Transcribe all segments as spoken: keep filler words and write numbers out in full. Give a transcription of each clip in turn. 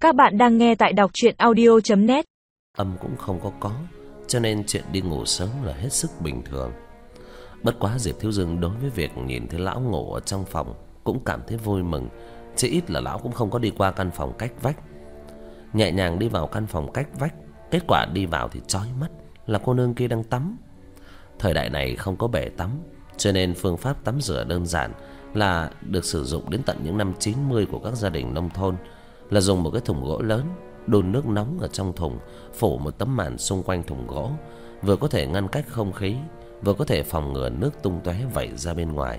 Các bạn đang nghe tại đọc truyện audio chấm net. Âm cũng không có có, cho nên chuyện đi ngủ sớm là hết sức bình thường. Bất quá Diệp Thiếu Dương đối với việc nhìn thấy lão ngủ ở trong phòng cũng cảm thấy vui mừng, chỉ ít là lão cũng không có đi qua căn phòng cách vách. Nhẹ nhàng đi vào căn phòng cách vách, kết quả đi vào thì chói mắt là cô nương kia đang tắm. Thời đại này không có bể tắm, cho nên phương pháp tắm rửa đơn giản là được sử dụng đến tận những năm chín mươi của các gia đình nông thôn, là dùng một cái thùng gỗ lớn, đun nước nóng ở trong thùng, phủ một tấm màn xung quanh thùng gỗ, vừa có thể ngăn cách không khí, vừa có thể phòng ngừa nước tung tóe vẩy ra bên ngoài.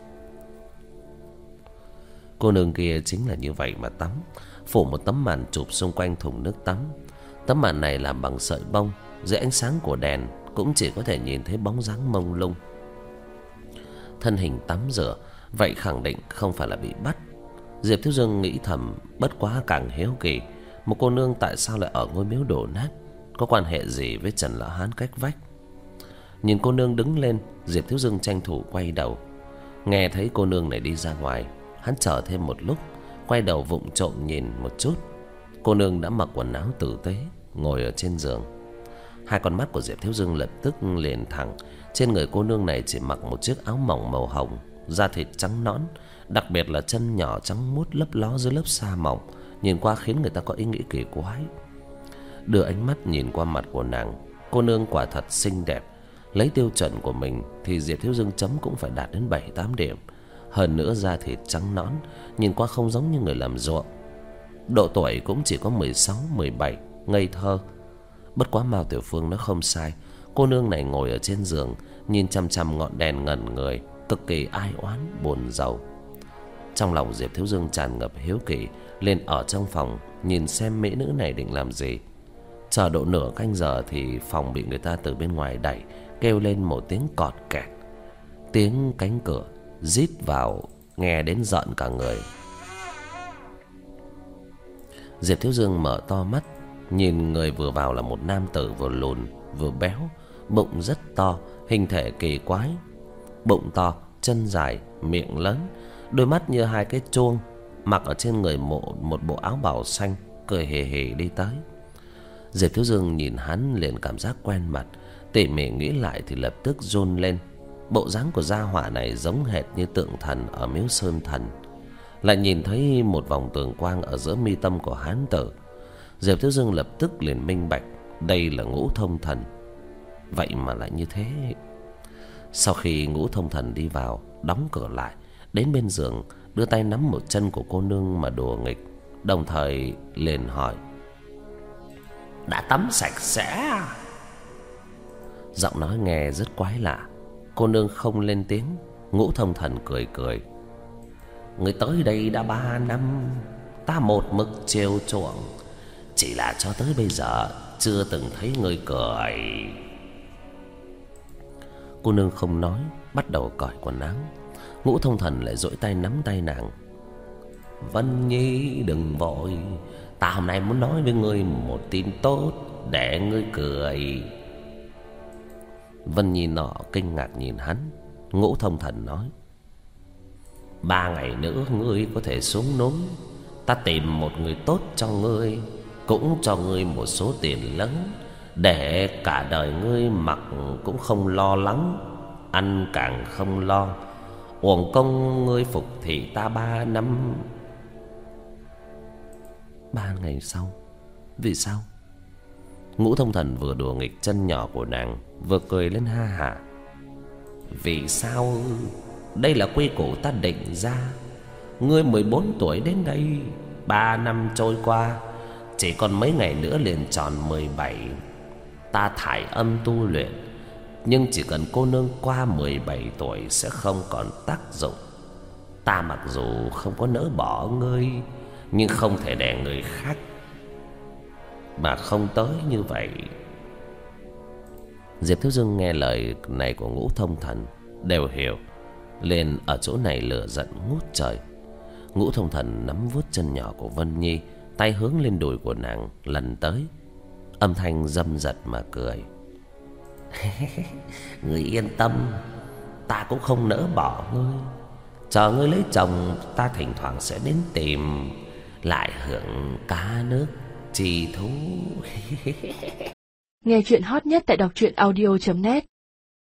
Cô nương kia chính là như vậy mà tắm, phủ một tấm màn chụp xung quanh thùng nước tắm. Tấm màn này làm bằng sợi bông, dưới ánh sáng của đèn cũng chỉ có thể nhìn thấy bóng dáng mông lung. Thân hình tắm rửa, vậy khẳng định không phải là bị bắt. Diệp Thiếu Dương nghĩ thầm, bất quá càng hiếu kỳ, một cô nương tại sao lại ở ngôi miếu đổ nát, có quan hệ gì với Trần Lão Hán cách vách. Nhìn cô nương đứng lên, Diệp Thiếu Dương tranh thủ quay đầu. Nghe thấy cô nương này đi ra ngoài, hắn chờ thêm một lúc, quay đầu vụng trộm nhìn một chút. Cô nương đã mặc quần áo tử tế, ngồi ở trên giường. Hai con mắt của Diệp Thiếu Dương lập tức liền thẳng. Trên người cô nương này chỉ mặc một chiếc áo mỏng màu hồng, da thịt trắng nõn, đặc biệt là chân nhỏ trắng muốt lấp ló dưới lớp sa mỏng, nhìn qua khiến người ta có ý nghĩ kỳ quái. Đưa ánh mắt nhìn qua mặt của nàng, cô nương quả thật xinh đẹp. Lấy tiêu chuẩn của mình thì Diệp Thiếu Dương chấm cũng phải đạt đến bảy tám điểm. Hơn nữa da thịt trắng nõn, nhìn qua không giống như người làm ruộng. Độ tuổi cũng chỉ có mười sáu, mười bảy, ngây thơ. Bất quá Mao Tiểu Phương nó không sai. Cô nương này ngồi ở trên giường, nhìn chằm chằm ngọn đèn ngẩn người, cực kỳ ai oán buồn rầu. Trong lòng Diệp Thiếu Dương tràn ngập hiếu kỳ, lên ở trong phòng nhìn xem mỹ nữ này định làm gì. Chờ độ nửa canh giờ thì phòng bị người ta từ bên ngoài đẩy, kêu lên một tiếng cọt kẹt. Tiếng cánh cửa rít vào nghe đến rợn cả người. Diệp Thiếu Dương mở to mắt, nhìn người vừa vào là một nam tử vừa lùn vừa béo, bụng rất to, hình thể kỳ quái. Bụng to, chân dài, miệng lớn, đôi mắt như hai cái chuông, mặc ở trên người một, một bộ áo bào xanh, cười hề hề đi tới. Diệp Thiếu Dương nhìn hắn liền cảm giác quen mặt, tỉ mỉ nghĩ lại thì lập tức run lên. Bộ dáng của gia hỏa này giống hệt như tượng thần ở miếu Sơn Thần. Lại nhìn thấy một vòng tường quang ở giữa mi tâm của hán tử, Diệp Thiếu Dương lập tức liền minh bạch, đây là Ngũ Thông Thần. Vậy mà lại như thế. Sau khi Ngũ Thông Thần đi vào, đóng cửa lại, đến bên giường, đưa tay nắm một chân của cô nương mà đùa nghịch, đồng thời liền hỏi: đã tắm sạch sẽ? Giọng nói nghe rất quái lạ. Cô nương không lên tiếng. Ngũ Thông Thần cười cười: người tới đây đã ba năm, ta một mực chiều chuộng, chỉ là cho tới bây giờ chưa từng thấy người cười. Cô nương không nói, bắt đầu cởi quần áo. Ngũ Thông Thần lại duỗi tay nắm tay nàng: Vân Nhi đừng vội, ta hôm nay muốn nói với ngươi một tin tốt để ngươi cười. Vân Nhi nọ kinh ngạc nhìn hắn. Ngũ Thông Thần nói: ba ngày nữa ngươi có thể xuống núi, ta tìm một người tốt cho ngươi, cũng cho ngươi một số tiền lớn, để cả đời ngươi mặc cũng không lo lắng, ăn càng không lo, uổng công ngươi phục thị ta ba năm. Ba ngày sau? Vì sao? Ngũ Thông Thần vừa đùa nghịch chân nhỏ của nàng, vừa cười lên ha hả. Vì sao? Đây là quy củ ta định ra. Ngươi mười bốn tuổi đến đây, ba năm trôi qua, chỉ còn mấy ngày nữa liền tròn mười bảy. Ta thải âm tu luyện, nhưng chỉ cần cô nương qua mười bảy tuổi sẽ không còn tác dụng. Ta mặc dù không có nỡ bỏ ngươi, nhưng không thể để người khác mà không tới như vậy. Diệp Thiếu Dương nghe lời này của Ngũ Thông Thần đều hiểu, lên ở chỗ này lửa giận ngút trời. Ngũ Thông Thần nắm vuốt chân nhỏ của Vân Nhi, tay hướng lên đùi của nàng lần tới, âm thanh dâm dật mà cười. Ngươi yên tâm, ta cũng không nỡ bỏ ngươi. Chờ ngươi lấy chồng, ta thỉnh thoảng sẽ đến tìm, lại hưởng cá nước chi thú. Nghe chuyện hot nhất tại đọc truyện audio chấm net.